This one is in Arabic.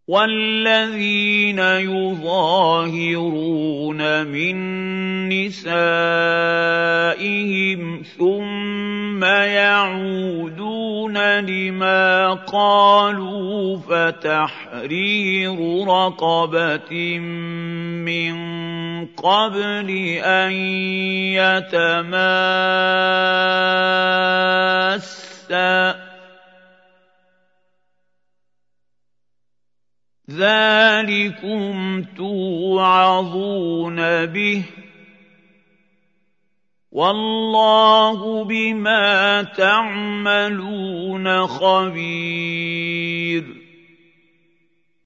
وَالَّذِينَ يُظَاهِرُونَ مِن نِّسَائِهِمْ ثُمَّ يَعُودُونَ لِمَا قَالُوا فَتَحْرِيرُ رَقَبَةٍ مِّن قَبْلِ أَن يَتَمَاسَّا ۚ ذَٰلِكُمْ تُوعَظُونَ بِهِ ۚ وَاللَّهُ بِمَا تَعْمَلُونَ خَبِيرٌ